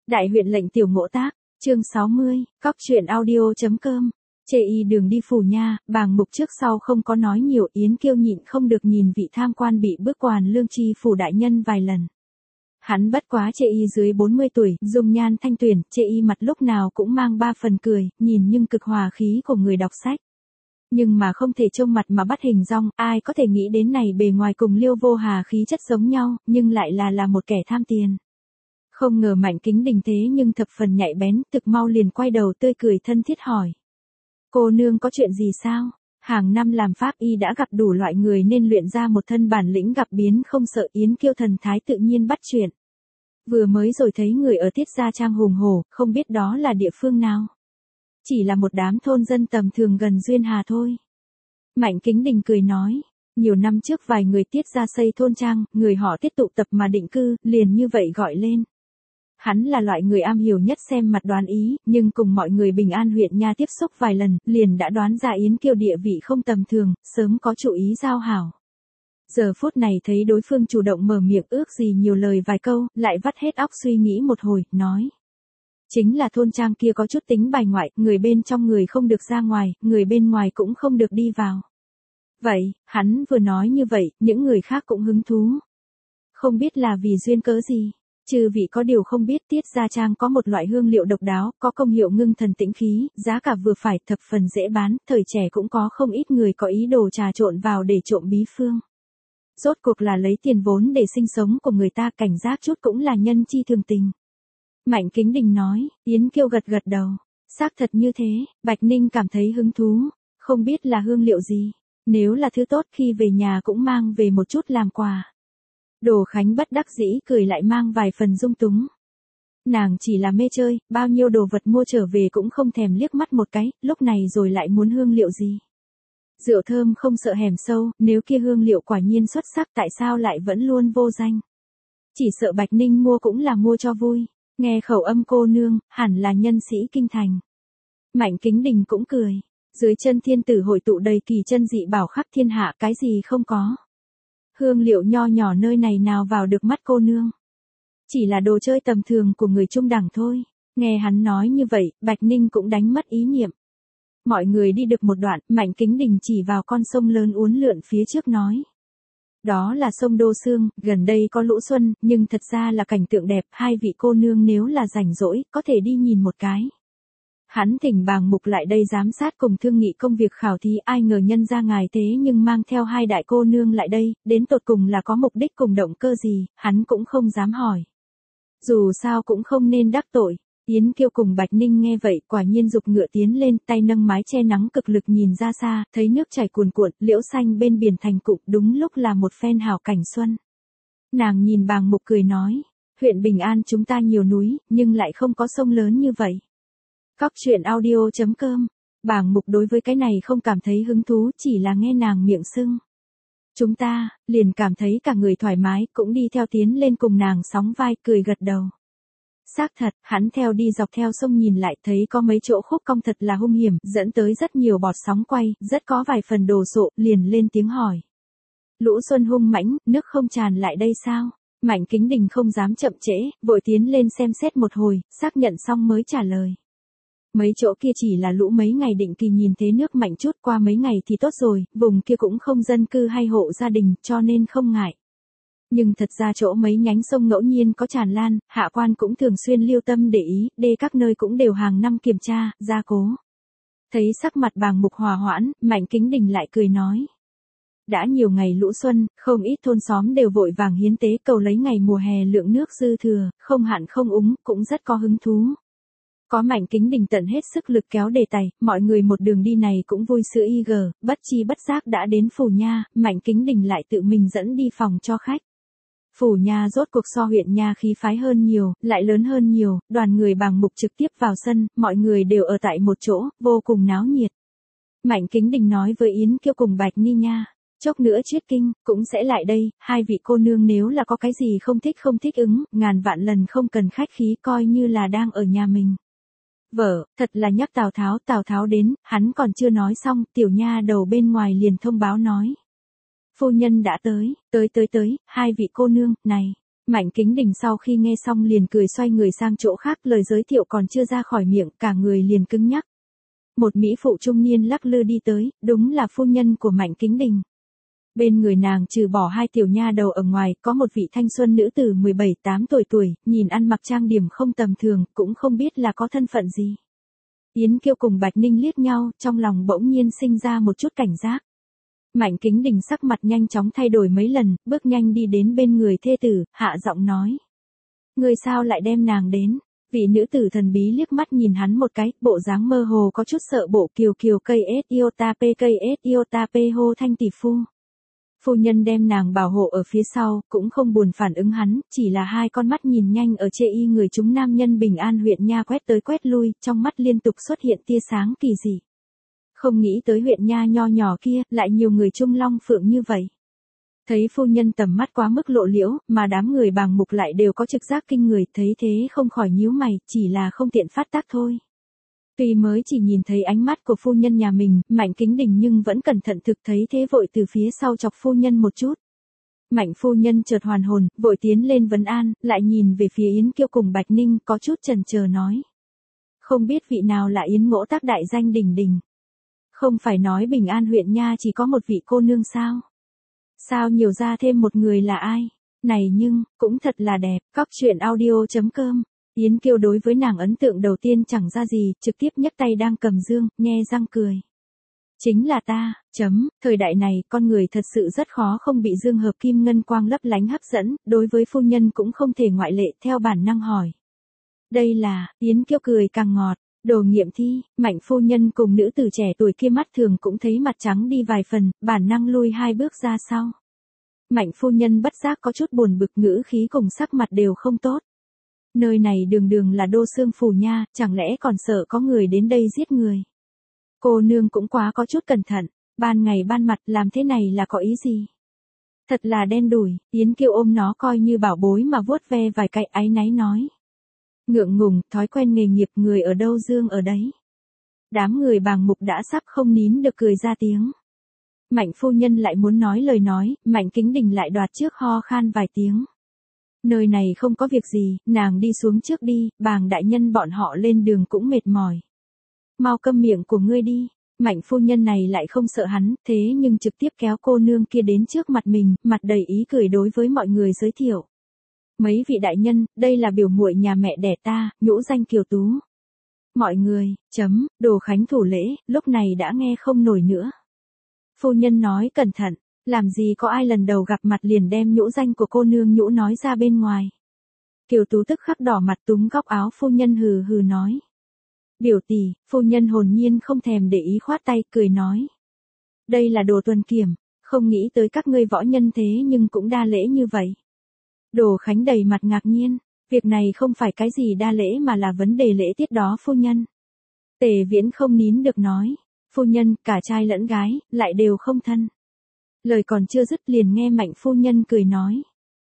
Đại huyện lệnh tiểu ngộ tác, chương 60, cóc truyện audio.com. Chê y đường đi Phủ Nha, bàng mục trước sau không có nói nhiều. Yến Kiêu nhịn không được nhìn vị tham quan bị bước quan lương tri phủ đại nhân vài lần. Hắn bất quá chê y dưới 40 tuổi, dung nhan thanh tuyển, chê y mặt lúc nào cũng mang ba phần cười, nhìn nhưng cực hòa khí của người đọc sách. Nhưng mà không thể trông mặt mà bắt hình dong, ai có thể nghĩ đến này bề ngoài cùng Liêu Vô Hà khí chất giống nhau, nhưng lại là một kẻ tham tiền. Không ngờ Mạnh Kính Đình thế nhưng thập phần nhạy bén, thực mau liền quay đầu tươi cười thân thiết hỏi. Cô nương có chuyện gì sao? Hàng năm làm pháp y đã gặp đủ loại người nên luyện ra một thân bản lĩnh gặp biến không sợ. Yến Kiêu thần thái tự nhiên bắt chuyện. Vừa mới rồi thấy người ở Tiết Gia Trang hùng hổ, không biết đó là địa phương nào. Chỉ là một đám thôn dân tầm thường gần Duyên Hà thôi. Mạnh Kính Đình cười nói. Nhiều năm trước vài người Tiết Gia xây thôn trang, người họ Tiết tụ tập mà định cư, liền như vậy gọi lên. Hắn là loại người am hiểu nhất xem mặt đoán ý, nhưng cùng mọi người Bình An huyện Nha tiếp xúc vài lần, liền đã đoán ra Yến Kiêu địa vị không tầm thường, sớm có chủ ý giao hảo. Giờ phút này thấy đối phương chủ động mở miệng ước gì nhiều lời vài câu, lại vắt hết óc suy nghĩ một hồi, nói. Chính là thôn trang kia có chút tính bài ngoại, người bên trong người không được ra ngoài, người bên ngoài cũng không được đi vào. Vậy, hắn vừa nói như vậy, những người khác cũng hứng thú. Không biết là vì duyên cớ gì. Chư vị có điều không biết Tiết Gia Trang có một loại hương liệu độc đáo, có công hiệu ngưng thần tĩnh khí, giá cả vừa phải, thập phần dễ bán, thời trẻ cũng có không ít người có ý đồ trà trộn vào để trộm bí phương. Rốt cuộc là lấy tiền vốn để sinh sống của người ta, cảnh giác chút cũng là nhân chi thường tình. Mạnh Kính Đình nói. Yến Kiêu gật gật đầu. Xác thật như thế. Bạch Ninh cảm thấy hứng thú. Không biết là hương liệu gì. Nếu là thứ tốt khi về nhà cũng mang về một chút làm quà. Đồ Khánh bất đắc dĩ cười lại mang vài phần dung túng. Nàng chỉ là mê chơi, bao nhiêu đồ vật mua trở về cũng không thèm liếc mắt một cái, lúc này rồi lại muốn hương liệu gì. Rượu thơm không sợ hẻm sâu, nếu kia hương liệu quả nhiên xuất sắc tại sao lại vẫn luôn vô danh. Chỉ sợ Bạch Ninh mua cũng là mua cho vui, nghe khẩu âm cô nương, hẳn là nhân sĩ kinh thành. Mạnh Kính Đình cũng cười, dưới chân thiên tử hội tụ đầy kỳ chân dị bảo khắp thiên hạ, cái gì không có. Hương liệu nho nhỏ nơi này nào vào được mắt cô nương. Chỉ là đồ chơi tầm thường của người trung đẳng thôi. Nghe hắn nói như vậy, Bạch Ninh cũng đánh mất ý niệm. Mọi người đi được một đoạn, Mạnh Kính Đình chỉ vào con sông lớn uốn lượn phía trước nói. Đó là sông Đô Sương, gần đây có lũ xuân, nhưng thật ra là cảnh tượng đẹp, hai vị cô nương nếu là rảnh rỗi, có thể đi nhìn một cái. Hắn thỉnh bàng mục lại đây giám sát cùng thương nghị công việc khảo thí, ai ngờ nhân ra ngài thế nhưng mang theo hai đại cô nương lại đây, đến tột cùng là có mục đích cùng động cơ gì, hắn cũng không dám hỏi. Dù sao cũng không nên đắc tội. Yến Kiêu cùng Bạch Ninh nghe vậy, quả nhiên giục ngựa tiến lên, tay nâng mái che nắng cực lực nhìn ra xa, thấy nước chảy cuồn cuộn, liễu xanh bên biển thành cụm, đúng lúc là một phen hảo cảnh xuân. Nàng nhìn bàng mục cười nói, huyện Bình An chúng ta nhiều núi, nhưng lại không có sông lớn như vậy. Cóc truyện audio.com. Bàng mục đối với cái này không cảm thấy hứng thú, chỉ là nghe nàng miệng sưng. Chúng ta, liền cảm thấy cả người thoải mái, cũng đi theo tiến lên cùng nàng sóng vai, cười gật đầu. Xác thật, hắn theo đi dọc theo sông nhìn lại thấy có mấy chỗ khúc cong thật là hung hiểm, dẫn tới rất nhiều bọt sóng quay, rất có vài phần đồ sộ, liền lên tiếng hỏi. Lũ xuân hung mãnh, nước không tràn lại đây sao? Mạnh Kính Đình không dám chậm trễ, vội tiến lên xem xét một hồi, xác nhận xong mới trả lời. Mấy chỗ kia chỉ là lũ mấy ngày định kỳ nhìn thế nước mạnh chút, qua mấy ngày thì tốt rồi, vùng kia cũng không dân cư hay hộ gia đình, cho nên không ngại. Nhưng thật ra chỗ mấy nhánh sông ngẫu nhiên có tràn lan, hạ quan cũng thường xuyên lưu tâm để ý, đê các nơi cũng đều hàng năm kiểm tra, gia cố. Thấy sắc mặt bàng mục hòa hoãn, Mạnh Kính Đình lại cười nói. Đã nhiều ngày lũ xuân, không ít thôn xóm đều vội vàng hiến tế cầu lấy ngày mùa hè lượng nước dư thừa, không hạn không úng, cũng rất có hứng thú. Có Mạnh Kính Đình tận hết sức lực kéo đề tài, mọi người một đường đi này cũng vui sữa bất chi bất giác đã đến Phủ Nha, Mạnh Kính Đình lại tự mình dẫn đi phòng cho khách. Phủ Nha rốt cuộc so huyện Nha khí phái hơn nhiều, lại lớn hơn nhiều, đoàn người bàng mục trực tiếp vào sân, mọi người đều ở tại một chỗ, vô cùng náo nhiệt. Mạnh Kính Đình nói với Yến Kiêu cùng Bạch Ni Nha, chốc nữa triết kinh, cũng sẽ lại đây, hai vị cô nương nếu là có cái gì không thích ứng, ngàn vạn lần không cần khách khí coi như là đang ở nhà mình. Vợ, thật là nhắc Tào Tháo đến, hắn còn chưa nói xong, tiểu nha đầu bên ngoài liền thông báo nói. Phu nhân đã tới, hai vị cô nương, này, Mạnh Kính Đình sau khi nghe xong liền cười xoay người sang chỗ khác, lời giới thiệu còn chưa ra khỏi miệng, cả người liền cứng nhắc. Một mỹ phụ trung niên lắc lư đi tới, đúng là phu nhân của Mạnh Kính Đình. Bên người nàng trừ bỏ hai tiểu nha đầu ở ngoài, có một vị thanh xuân nữ tử 17-8 tuổi, nhìn ăn mặc trang điểm không tầm thường, cũng không biết là có thân phận gì. Yến Kiêu cùng Bạch Ninh liếc nhau, trong lòng bỗng nhiên sinh ra một chút cảnh giác. Mạnh Kính Đình sắc mặt nhanh chóng thay đổi mấy lần, bước nhanh đi đến bên người thê tử, hạ giọng nói. Người sao lại đem nàng đến? Vị nữ tử thần bí liếc mắt nhìn hắn một cái, bộ dáng mơ hồ có chút sợ bộ kiều kiều cây ét iota pe hô thanh tỷ phu. Phu nhân đem nàng bảo hộ ở phía sau, cũng không buồn phản ứng hắn, chỉ là hai con mắt nhìn nhanh ở chê y người chúng nam nhân Bình An huyện nha quét tới quét lui, trong mắt liên tục xuất hiện tia sáng kỳ dị. Không nghĩ tới huyện nha nho nhỏ kia, lại nhiều người trung long phượng như vậy. Thấy phu nhân tầm mắt quá mức lộ liễu, mà đám người bàng mục lại đều có trực giác kinh người, thấy thế không khỏi nhíu mày, chỉ là không tiện phát tác thôi. Tuy mới chỉ nhìn thấy ánh mắt của phu nhân nhà mình, Mạnh Kính Đình nhưng vẫn cẩn thận thực, thấy thế vội từ phía sau chọc phu nhân một chút. Mạnh phu nhân chợt hoàn hồn, vội tiến lên vấn an, lại nhìn về phía Yến Kiêu cùng Bạch Ninh, có chút chần chờ nói. Không biết vị nào là Yến Ngỗ Tác đại danh đỉnh đỉnh. Không phải nói Bình An huyện nha chỉ có một vị cô nương sao? Sao nhiều ra thêm một người là ai? Này nhưng, cũng thật là đẹp. Cóc truyện audio.com. Yến Kiêu đối với nàng ấn tượng đầu tiên chẳng ra gì, trực tiếp nhấc tay đang cầm dương, nhe răng cười. Chính là ta, thời đại này, con người thật sự rất khó không bị dương hợp kim ngân quang lấp lánh hấp dẫn, đối với phu nhân cũng không thể ngoại lệ, theo bản năng hỏi. Đây là, Yến Kiêu cười càng ngọt, đồ nghiệm thi, Mạnh phu nhân cùng nữ tử trẻ tuổi kia mắt thường cũng thấy mặt trắng đi vài phần, bản năng lui hai bước ra sau. Mạnh phu nhân bất giác có chút buồn bực, ngữ khí cùng sắc mặt đều không tốt. Nơi này đường đường là đô xương phủ nha, chẳng lẽ còn sợ có người đến đây giết người. Cô nương cũng quá có chút cẩn thận, ban ngày ban mặt làm thế này là có ý gì? Thật là đen đủi, Yến Kiêu ôm nó coi như bảo bối mà vuốt ve vài cái, áy náy nói. Ngượng ngùng, thói quen nghề nghiệp, người ở đâu dương ở đấy. Đám người bàng mục đã sắp không nín được cười ra tiếng. Mạnh phu nhân lại muốn nói lời nói, Mạnh Kính Đình lại đoạt trước ho khan vài tiếng. Nơi này không có việc gì, nàng đi xuống trước đi, bàng đại nhân bọn họ lên đường cũng mệt mỏi. Mau câm miệng của ngươi đi. Mạnh phu nhân này lại không sợ hắn, thế nhưng trực tiếp kéo cô nương kia đến trước mặt mình, mặt đầy ý cười đối với mọi người giới thiệu. Mấy vị đại nhân, đây là biểu muội nhà mẹ đẻ ta, nhũ danh Kiều Tú. Mọi người, Đồ Khánh thủ lễ, lúc này đã nghe không nổi nữa. Phu nhân nói cẩn thận, làm gì có ai lần đầu gặp mặt liền đem nhũ danh của cô nương nhũ nói ra bên ngoài. Kiều Tú tức khắc đỏ mặt túm góc áo phu nhân hừ hừ nói. Biểu tỷ, phu nhân hồn nhiên không thèm để ý khoát tay, cười nói. Đây là Đồ Tuần Kiểm, không nghĩ tới các ngươi võ nhân thế nhưng cũng đa lễ như vậy. Đồ Khánh đầy mặt ngạc nhiên, việc này không phải cái gì đa lễ mà là vấn đề lễ tiết đó phu nhân. Tề Viễn không nín được nói, phu nhân, cả trai lẫn gái, lại đều không thân. Lời còn chưa dứt liền nghe Mạnh phu nhân cười nói.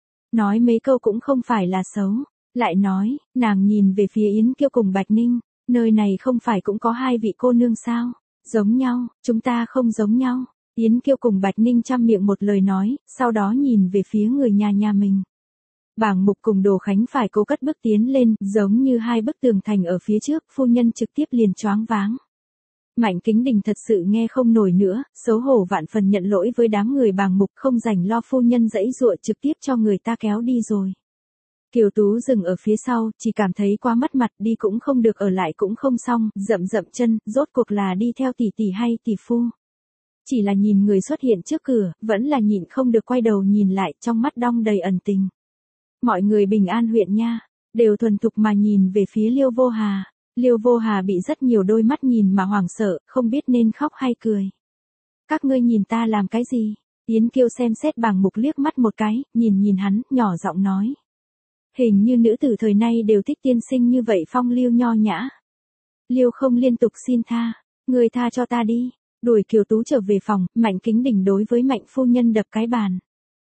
Nói mấy câu cũng không phải là xấu, lại nói, nàng nhìn về phía Yến Kiêu cùng Bạch Ninh, nơi này không phải cũng có hai vị cô nương sao, giống nhau, chúng ta không giống nhau. Yến Kiêu cùng Bạch Ninh chăm miệng một lời nói, sau đó nhìn về phía người nhà mình. Bàng Mục cùng Đồ Khánh phải cố cất bước tiến lên, giống như hai bức tường thành ở phía trước, phu nhân trực tiếp liền choáng váng. Mạnh Kính Đình thật sự nghe không nổi nữa, xấu hổ vạn phần nhận lỗi với đám người Bàng Mục, không rảnh lo phu nhân dãy dụa, trực tiếp cho người ta kéo đi rồi. Kiều Tú dừng ở phía sau, chỉ cảm thấy quá mất mặt, đi cũng không được ở lại cũng không xong, dậm chân, rốt cuộc là đi theo tỷ tỷ hay tỷ phu. Chỉ là nhìn người xuất hiện trước cửa, vẫn là nhịn không được quay đầu nhìn lại, trong mắt đong đầy ẩn tình. Mọi người Bình An huyện nha, đều thuần thục mà nhìn về phía Liêu Vô Hà. Liêu Vô Hà bị rất nhiều đôi mắt nhìn mà hoảng sợ, không biết nên khóc hay cười. Các ngươi nhìn ta làm cái gì? Yến Kiêu xem xét Bàng Mục liếc mắt một cái, nhìn hắn, nhỏ giọng nói. Hình như nữ tử thời nay đều thích tiên sinh như vậy phong lưu nho nhã. Liêu không liên tục xin tha, người tha cho ta đi. Đuổi Kiều Tú trở về phòng, Mạnh Kính Đình đối với Mạnh phu nhân đập cái bàn.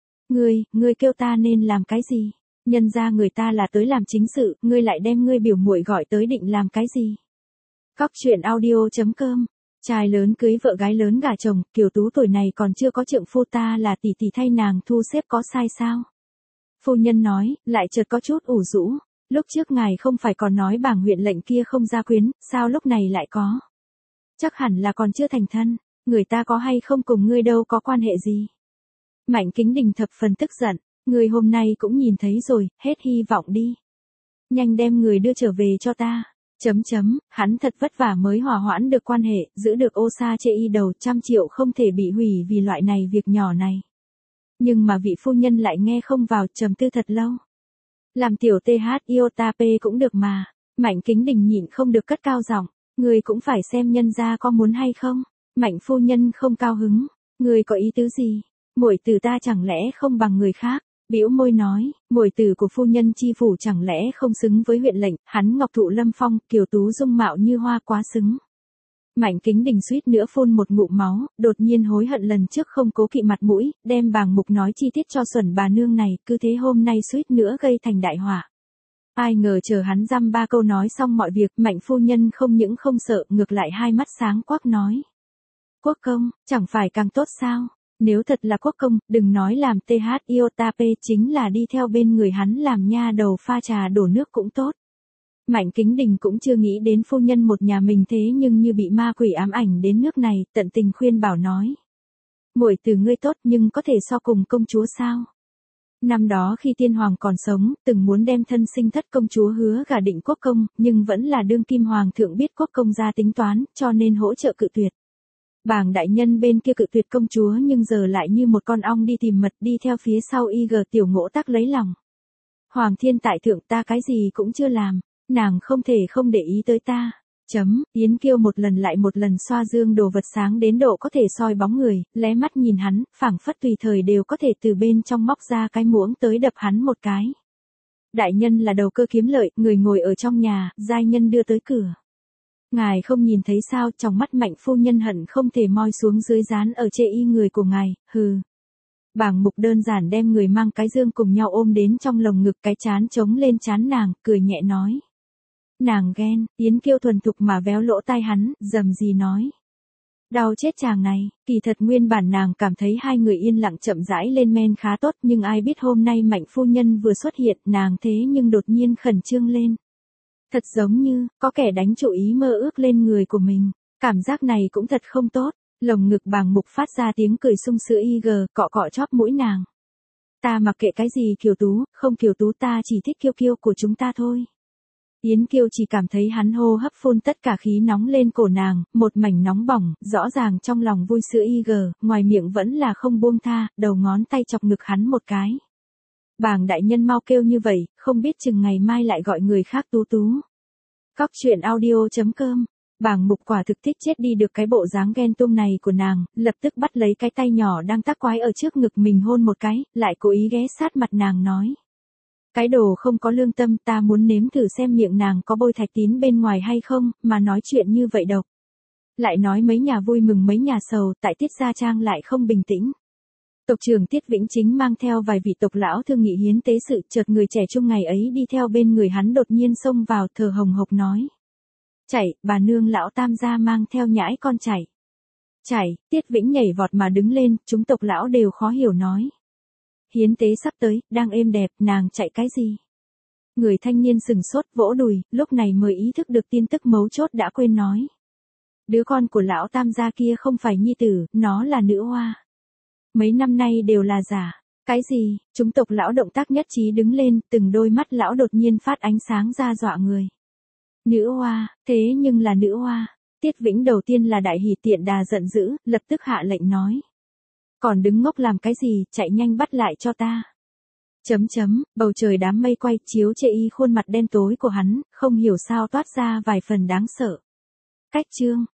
Ngươi kêu ta nên làm cái gì? Nhân ra người ta là tới làm chính sự, ngươi lại đem ngươi biểu muội gọi tới định làm cái gì? Cóc truyện audio.com. Trai lớn cưới vợ gái lớn gả chồng, Kiều Tú tuổi này còn chưa có trượng phu, ta là tỷ tỷ thay nàng thu xếp có sai sao? Phu nhân nói, lại chợt có chút ủ rũ. Lúc trước ngài không phải còn nói bảng huyện lệnh kia không gia quyến, sao lúc này lại có? Chắc hẳn là còn chưa thành thân, người ta có hay không cùng ngươi đâu có quan hệ gì. Mạnh Kính Đình thập phần tức giận, người hôm nay cũng nhìn thấy rồi, hết hy vọng đi. Nhanh đem người đưa trở về cho ta. Hắn thật vất vả mới hòa hoãn được quan hệ, giữ được ô sa chê y đầu 100 triệu không thể bị hủy vì loại này việc nhỏ này. Nhưng mà vị phu nhân lại nghe không vào, trầm tư thật lâu. Làm tiểu TH iota P cũng được mà. Mạnh Kính Đình nhịn không được cất cao giọng, người cũng phải xem nhân gia có muốn hay không. Mạnh phu nhân không cao hứng, người có ý tứ gì? Muội tử ta chẳng lẽ không bằng người khác? Bĩu môi nói, muội tử của phu nhân chi phủ chẳng lẽ không xứng với huyện lệnh, hắn ngọc thụ lâm phong, kiều tú dung mạo như hoa quá xứng. Mạnh Kính Đình suýt nữa phun một ngụm máu, đột nhiên hối hận lần trước không cố kỵ mặt mũi, đem bàng mục nói chi tiết cho xuẩn bà nương này, cứ thế hôm nay suýt nữa gây thành đại họa. Ai ngờ chờ hắn dăm ba câu nói xong mọi việc, Mạnh phu nhân không những không sợ, ngược lại hai mắt sáng quắc nói. Quốc công, chẳng phải càng tốt sao? Nếu thật là quốc công, đừng nói làm TH iota P, chính là đi theo bên người hắn làm nha đầu pha trà đổ nước cũng tốt. Mạnh Kính Đình cũng chưa nghĩ đến phu nhân một nhà mình thế nhưng như bị ma quỷ ám ảnh đến nước này, tận tình khuyên bảo nói. Muội tử ngươi tốt nhưng có thể so cùng công chúa sao? Năm đó khi tiên hoàng còn sống, từng muốn đem thân sinh thất công chúa hứa gả định quốc công, nhưng vẫn là đương kim hoàng thượng biết quốc công ra tính toán, cho nên hỗ trợ cự tuyệt. Bàng đại nhân bên kia cự tuyệt công chúa nhưng giờ lại như một con ong đi tìm mật đi theo phía sau y gờ tiểu Ngỗ Tác lấy lòng. Hoàng thiên tại thượng ta cái gì cũng chưa làm, nàng không thể không để ý tới ta. Yến Kiêu một lần lại một lần xoa dương đồ vật sáng đến độ có thể soi bóng người, lé mắt nhìn hắn, phảng phất tùy thời đều có thể từ bên trong móc ra cái muỗng tới đập hắn một cái. Đại nhân là đầu cơ kiếm lợi, người ngồi ở trong nhà, giai nhân đưa tới cửa. Ngài không nhìn thấy sao, trong mắt Mạnh phu nhân hận không thể moi xuống dưới dán ở chê y người của ngài, hừ. Bàng mục đơn giản đem người mang cái dương cùng nhau ôm đến trong lồng ngực, cái chán chống lên chán nàng, cười nhẹ nói. Nàng ghen, Yến Kiêu thuần thục mà véo lỗ tai hắn, rầm gì nói. Đau chết chàng này, kỳ thật nguyên bản nàng cảm thấy hai người yên lặng chậm rãi lên men khá tốt, nhưng ai biết hôm nay Mạnh phu nhân vừa xuất hiện, nàng thế nhưng đột nhiên khẩn trương lên. Thật giống như, có kẻ đánh chủ ý mơ ước lên người của mình, cảm giác này cũng thật không tốt, lồng ngực bàng mục phát ra tiếng cười sung sữa y gờ, cọ cọ chóp mũi nàng. Ta mặc kệ cái gì Kiều Tú, không Kiều Tú ta chỉ thích Kiêu Kiêu của chúng ta thôi. Yến Kiêu chỉ cảm thấy hắn hô hấp phun tất cả khí nóng lên cổ nàng, một mảnh nóng bỏng, rõ ràng trong lòng vui sữa y gờ, ngoài miệng vẫn là không buông tha, đầu ngón tay chọc ngực hắn một cái. Bàng đại nhân mau kêu như vậy, không biết chừng ngày mai lại gọi người khác Tú Tú. Cóc truyện audio.com. Bàng mục quả thực thích chết đi được cái bộ dáng ghen tuông này của nàng, lập tức bắt lấy cái tay nhỏ đang tác quái ở trước ngực mình hôn một cái, lại cố ý ghé sát mặt nàng nói. Cái đồ không có lương tâm, ta muốn nếm thử xem miệng nàng có bôi thạch tín bên ngoài hay không, mà nói chuyện như vậy độc. Lại nói mấy nhà vui mừng mấy nhà sầu, tại Tiết Gia Trang lại không bình tĩnh. Tộc trưởng Tiết Vĩnh Chính mang theo vài vị tộc lão thương nghị hiến tế sự, chợt người trẻ trung ngày ấy đi theo bên người hắn đột nhiên xông vào, thở hồng hộc nói. Chạy, bà nương lão tam gia mang theo nhãi con chạy. Chạy, Tiết Vĩnh nhảy vọt mà đứng lên, chúng tộc lão đều khó hiểu nói. Hiến tế sắp tới, đang êm đẹp, nàng chạy cái gì? Người thanh niên sừng sốt vỗ đùi, lúc này mới ý thức được tin tức mấu chốt đã quên nói. Đứa con của lão tam gia kia không phải nhi tử, nó là nữ hoa. Mấy năm nay đều là giả. Cái gì? Chúng tộc lão động tác nhất trí đứng lên, từng đôi mắt lão đột nhiên phát ánh sáng ra dọa người. Nữ hoa, thế nhưng là nữ hoa. Tiết Vĩnh đầu tiên là đại hỉ tiện đà giận dữ, lập tức hạ lệnh nói. Còn đứng ngốc làm cái gì, chạy nhanh bắt lại cho ta. Bầu trời đám mây quay chiếu chê y khuôn mặt đen tối của hắn, không hiểu sao toát ra vài phần đáng sợ. Cách chương.